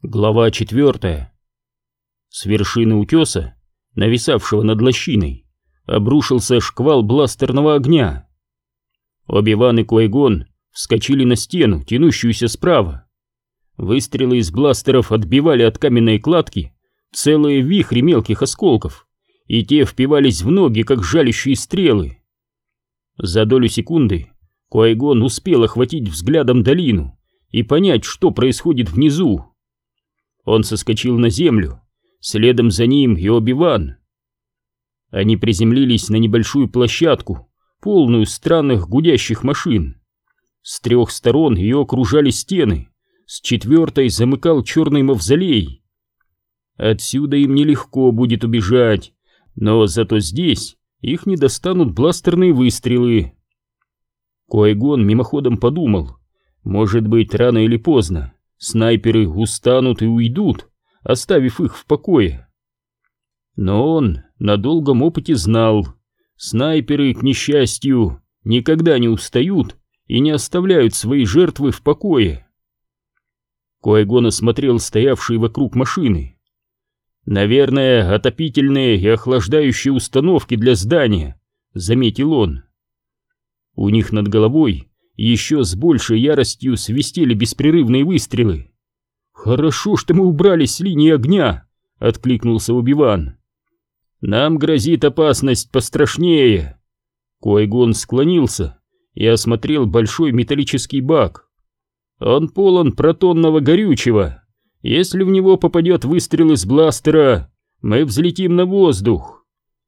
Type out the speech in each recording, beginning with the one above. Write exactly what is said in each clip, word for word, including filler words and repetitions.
Глава четвертая. С вершины утеса, нависавшего над лощиной, обрушился шквал бластерного огня. Оби-Ван и Квай-Гон вскочили на стену, тянущуюся справа. Выстрелы из бластеров отбивали от каменной кладки целые вихри мелких осколков, и те впивались в ноги, как жалящие стрелы. За долю секунды Квай-Гон успел охватить взглядом долину и понять, что происходит внизу. Он соскочил на землю, следом за ним и Оби-Ван. Они приземлились на небольшую площадку, полную странных гудящих машин. С трех сторон ее окружали стены, с четвертой замыкал черный мавзолей. Отсюда им нелегко будет убежать, но зато здесь их не достанут бластерные выстрелы. Квай-Гон мимоходом подумал, может быть, рано или поздно снайперы устанут и уйдут, оставив их в покое. Но он на долгом опыте знал, снайперы, к несчастью, никогда не устают и не оставляют свои жертвы в покое. Квай-Гон осмотрел стоявшие вокруг машины. «Наверное, отопительные и охлаждающие установки для здания», — заметил он. У них над головой еще с большей яростью свистели беспрерывные выстрелы. «Хорошо, что мы убрались с линии огня», — откликнулся Оби-Ван. «Нам грозит опасность пострашнее». Квай-Гон склонился и осмотрел большой металлический бак. «Он полон протонного горючего. Если в него попадет выстрел из бластера, мы взлетим на воздух».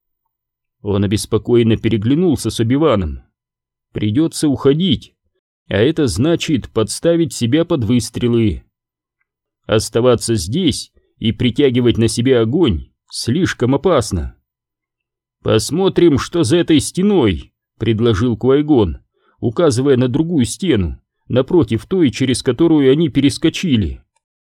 Он обеспокоенно переглянулся с Оби-Ваном. Придется уходить, а это значит подставить себя под выстрелы. Оставаться здесь и притягивать на себя огонь слишком опасно. «Посмотрим, что за этой стеной», — предложил Квай-Гон, указывая на другую стену, напротив той, через которую они перескочили.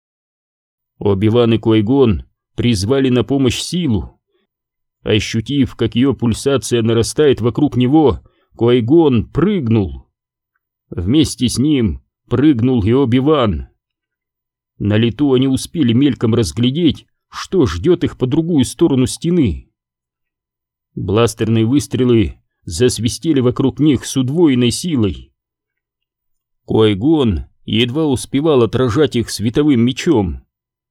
Оби-Ван и Квай-Гон призвали на помощь силу. Ощутив, как ее пульсация нарастает вокруг него, Квай-Гон прыгнул. Вместе с ним прыгнул и Оби-Ван. На лету они успели мельком разглядеть, что ждет их по другую сторону стены. Бластерные выстрелы засвистели вокруг них с удвоенной силой. Квай-Гон едва успевал отражать их световым мечом.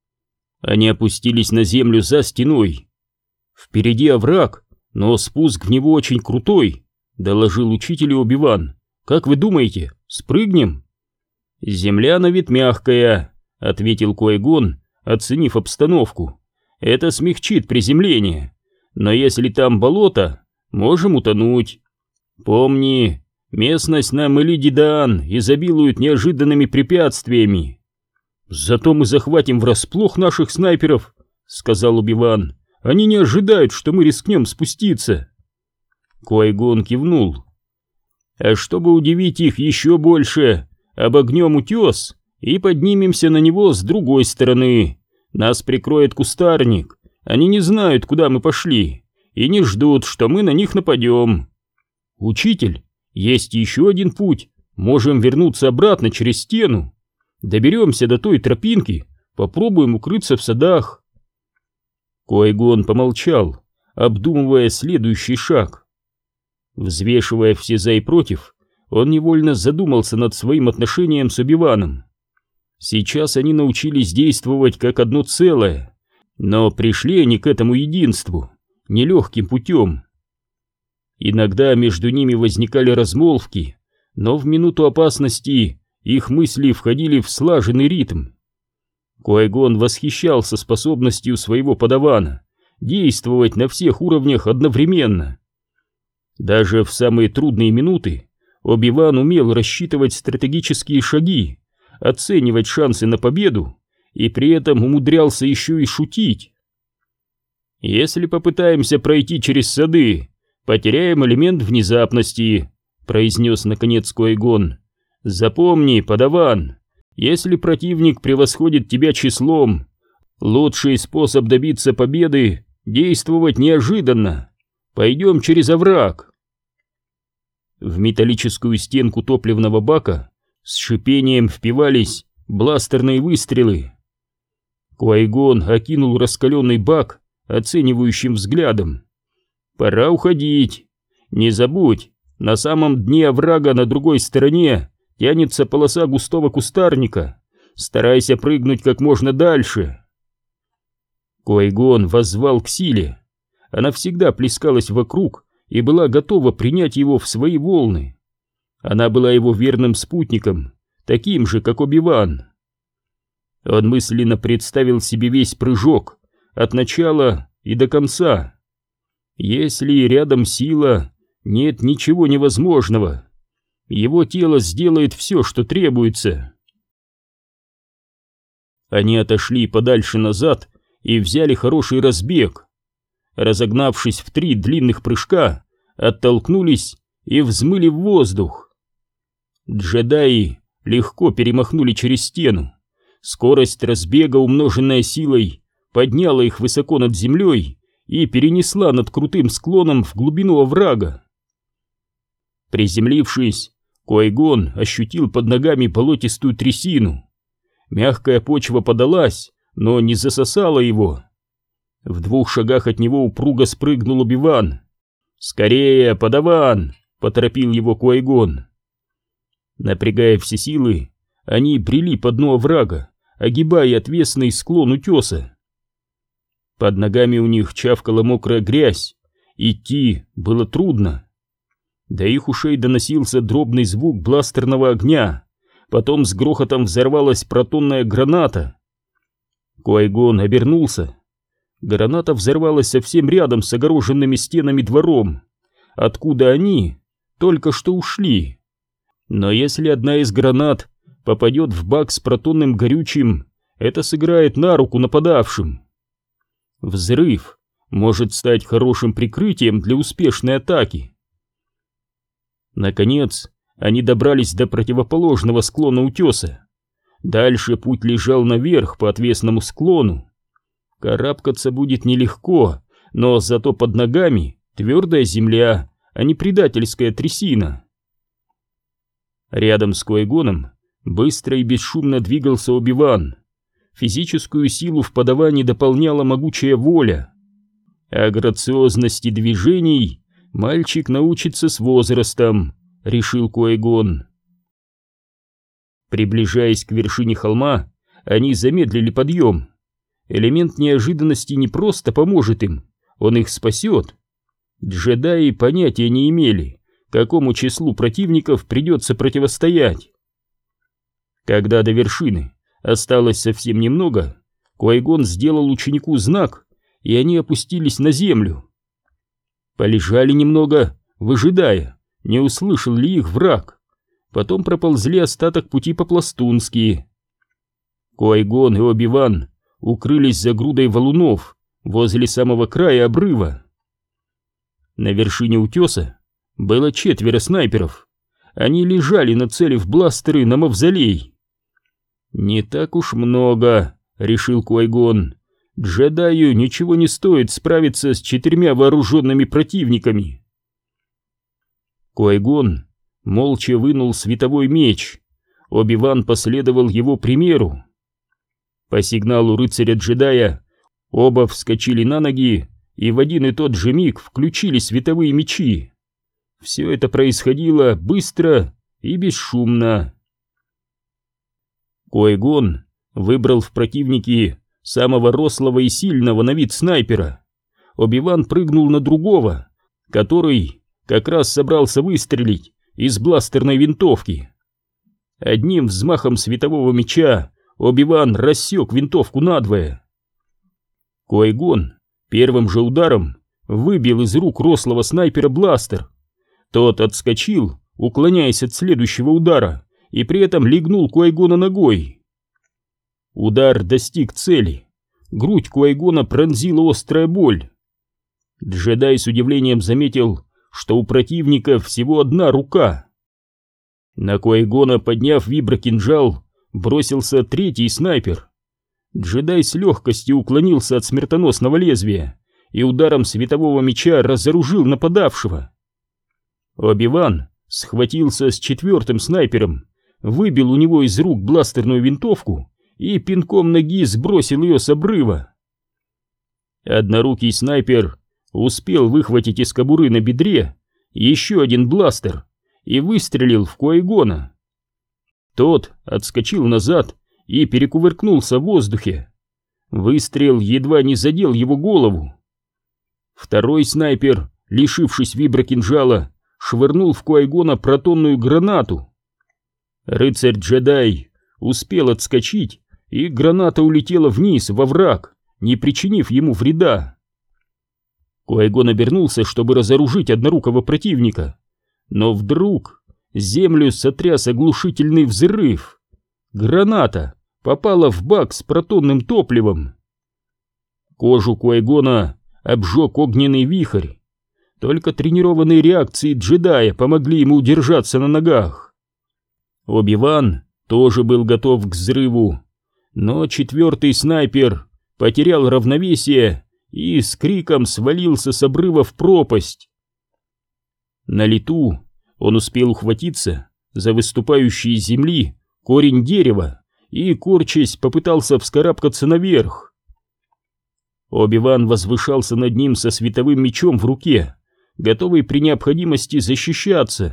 Они опустились на землю за стеной. «Впереди овраг, но спуск в него очень крутой», — доложил учитель Оби-Ван. «Как вы думаете, спрыгнем?» «Земля на вид мягкая», — ответил Квай-Гон, оценив обстановку. «Это смягчит приземление, но если там болото, можем утонуть. Помни, местность на Мелидидан изобилует неожиданными препятствиями». «Зато мы захватим врасплох наших снайперов», — сказал Оби-Ван. «Они не ожидают, что мы рискнем спуститься». Квай-Гон кивнул. «А чтобы удивить их еще больше, обогнем утес и поднимемся на него с другой стороны. Нас прикроет кустарник, они не знают, куда мы пошли, и не ждут, что мы на них нападем». «Учитель, есть еще один путь, можем вернуться обратно через стену. Доберемся до той тропинки, попробуем укрыться в садах». Квай-Гон помолчал, обдумывая следующий шаг. Взвешивая все за и против, он невольно задумался над своим отношением с Оби-Ваном. Сейчас они научились действовать как одно целое, но пришли они к этому единству нелегким путем. Иногда между ними возникали размолвки, но в минуту опасности их мысли входили в слаженный ритм. Квай-Гон восхищался способностью своего подавана действовать на всех уровнях одновременно. Даже в самые трудные минуты Оби-Ван умел рассчитывать стратегические шаги, оценивать шансы на победу и при этом умудрялся еще и шутить. «Если попытаемся пройти через сады, потеряем элемент внезапности», — произнес наконец Квай-Гон. «Запомни, подаван, если противник превосходит тебя числом, лучший способ добиться победы — действовать неожиданно. Пойдем через овраг». В металлическую стенку топливного бака с шипением впивались бластерные выстрелы. Куай-Гон окинул раскаленный бак оценивающим взглядом. «Пора уходить. Не забудь, на самом дне оврага на другой стороне тянется полоса густого кустарника. Старайся прыгнуть как можно дальше». Куай-Гон воззвал к силе. Она всегда плескалась вокруг и была готова принять его в свои волны. Она была его верным спутником, таким же, как Оби-Ван. Он мысленно представил себе весь прыжок, от начала и до конца. Если рядом сила, нет ничего невозможного. Его тело сделает все, что требуется. Они отошли подальше назад и взяли хороший разбег. Разогнавшись в три длинных прыжка, оттолкнулись и взмыли в воздух. Джедаи легко перемахнули через стену. Скорость разбега, умноженная силой, подняла их высоко над землей и перенесла над крутым склоном в глубину оврага. Приземлившись, Куай-Гон ощутил под ногами болотистую трясину. Мягкая почва подалась, но не засосала его. В двух шагах от него упруго спрыгнул Оби-Ван. «Скорее, подаван!» — поторопил его Куай-Гон. Напрягая все силы, они брели по дну оврага, огибая отвесный склон утеса. Под ногами у них чавкала мокрая грязь, идти было трудно. До их ушей доносился дробный звук бластерного огня, потом с грохотом взорвалась протонная граната. Куай-Гон обернулся. Граната взорвалась совсем рядом с огороженными стенами двором, откуда они только что ушли. Но если одна из гранат попадет в бак с протонным горючим, это сыграет на руку нападавшим. Взрыв может стать хорошим прикрытием для успешной атаки. Наконец, они добрались до противоположного склона утеса. Дальше путь лежал наверх по отвесному склону. Карабкаться будет нелегко, но зато под ногами твердая земля, а не предательская трясина. Рядом с Куай-Гоном быстро и бесшумно двигался Оби-Ван. Физическую силу в подавании дополняла могучая воля. А грациозности движений мальчик научится с возрастом, решил Куай-Гон. Приближаясь к вершине холма, они замедлили подъем. Элемент неожиданности не просто поможет им, он их спасет. Джедаи понятия не имели, какому числу противников придется противостоять. Когда до вершины осталось совсем немного, Куай-Гон сделал ученику знак, и они опустились на землю. Полежали немного, выжидая, не услышал ли их враг. Потом проползли остаток пути по-пластунски. Куай-Гон и Оби-Ван укрылись за грудой валунов возле самого края обрыва. На вершине утеса было четверо снайперов. Они лежали, нацелив бластеры на мавзолей. «Не так уж много», — решил Куай-Гон. «Джедаю ничего не стоит справиться с четырьмя вооруженными противниками». Куай-Гон молча вынул световой меч. Оби-Ван последовал его примеру. По сигналу рыцаря-джедая оба вскочили на ноги и в один и тот же миг включили световые мечи. Все это происходило быстро и бесшумно. Куай-Гон выбрал в противники самого рослого и сильного на вид снайпера. Оби-Ван прыгнул на другого, который как раз собрался выстрелить из бластерной винтовки. Одним взмахом светового меча Оби-Ван рассек винтовку надвое. Куай-Гон первым же ударом выбил из рук рослого снайпера бластер. Тот отскочил, уклоняясь от следующего удара, и при этом легнул Куай-Гона ногой. Удар достиг цели. Грудь Куай-Гона пронзила острая боль. Джедай с удивлением заметил, что у противника всего одна рука. На Куай-Гона, подняв виброкинжал, бросился третий снайпер. Джедай с легкостью уклонился от смертоносного лезвия и ударом светового меча разоружил нападавшего. Оби-Ван схватился с четвертым снайпером, выбил у него из рук бластерную винтовку и пинком ноги сбросил ее с обрыва. Однорукий снайпер успел выхватить из кобуры на бедре еще один бластер и выстрелил в Куайгона. Тот отскочил назад и перекувыркнулся в воздухе. Выстрел едва не задел его голову. Второй снайпер, лишившись виброкинжала, швырнул в Куайгона протонную гранату. Рыцарь-джедай успел отскочить, и граната улетела вниз, во враг, не причинив ему вреда. Куайгон обернулся, чтобы разоружить однорукого противника, но вдруг землю сотряс оглушительный взрыв. Граната попала в бак с протонным топливом. Кожу Куайгона обжег огненный вихрь. Только тренированные реакции джедая помогли ему удержаться на ногах. Оби-Ван тоже был готов к взрыву, но четвертый снайпер потерял равновесие и с криком свалился с обрыва в пропасть. На лету он успел ухватиться за выступающий из земли корень дерева и, корчась, попытался вскарабкаться наверх. Оби-Ван возвышался над ним со световым мечом в руке, готовый при необходимости защищаться.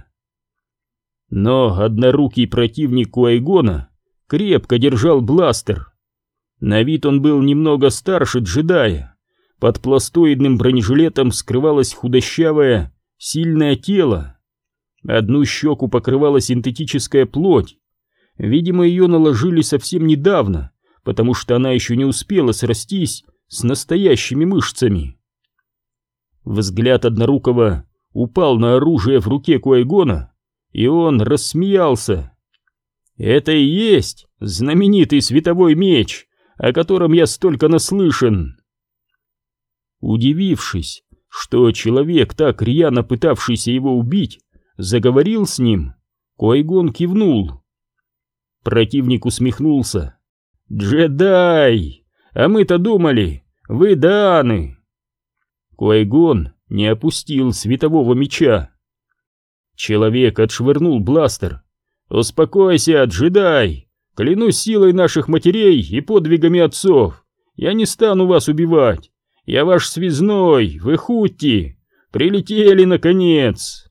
Но однорукий противник Куайгона крепко держал бластер. На вид он был немного старше джедая. Под пластоидным бронежилетом скрывалось худощавое, сильное тело. Одну щеку покрывала синтетическая плоть. Видимо, ее наложили совсем недавно, потому что она еще не успела срастись с настоящими мышцами. Взгляд однорукого упал на оружие в руке Куайгона, и он рассмеялся. «Это и есть знаменитый световой меч, о котором я столько наслышан!» Удивившись, что человек, так рьяно пытавшийся его убить, заговорил с ним, Куайгон кивнул. Противник усмехнулся. «Джедай! А мы-то думали, вы Дааны!» Куайгон не опустил светового меча. Человек отшвырнул бластер. «Успокойся, джедай! Клянусь силой наших матерей и подвигами отцов, я не стану вас убивать! Я ваш связной, вы Хутти! Прилетели, наконец!»